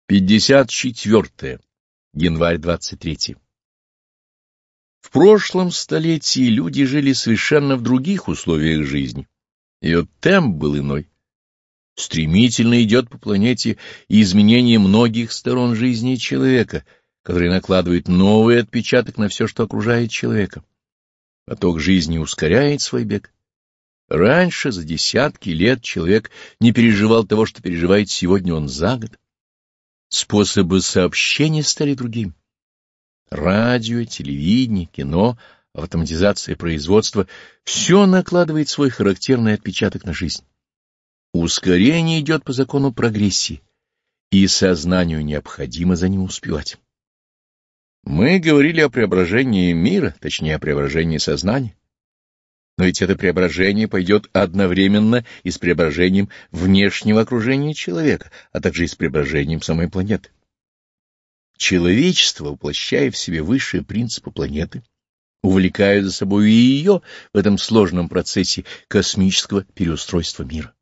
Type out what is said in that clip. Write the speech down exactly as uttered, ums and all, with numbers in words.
пятьдесят четвёртое. Январь двадцать третий. В прошлом столетии люди жили совершенно в других условиях жизни. Ее темп был иной. Стремительно идет по планете изменение многих сторон жизни человека, которые накладывают новый отпечаток на все, что окружает человека. Поток жизни ускоряет свой бег. Раньше, за десятки лет, человек не переживал того, что переживает сегодня он за год. Способы сообщения стали другими. Радио, телевидение, кино, автоматизация производства — все накладывает свой характерный отпечаток на жизнь. Ускорение идет по закону прогрессии, и сознанию необходимо за ним успевать. Мы говорили о преображении мира, точнее, о преображении сознания. Но ведь это преображение пойдет одновременно и с преображением внешнего окружения человека, а также и с преображением самой планеты. Человечество, воплощая в себе высшие принципы планеты, увлекает за собой и ее в этом сложном процессе космического переустройства мира.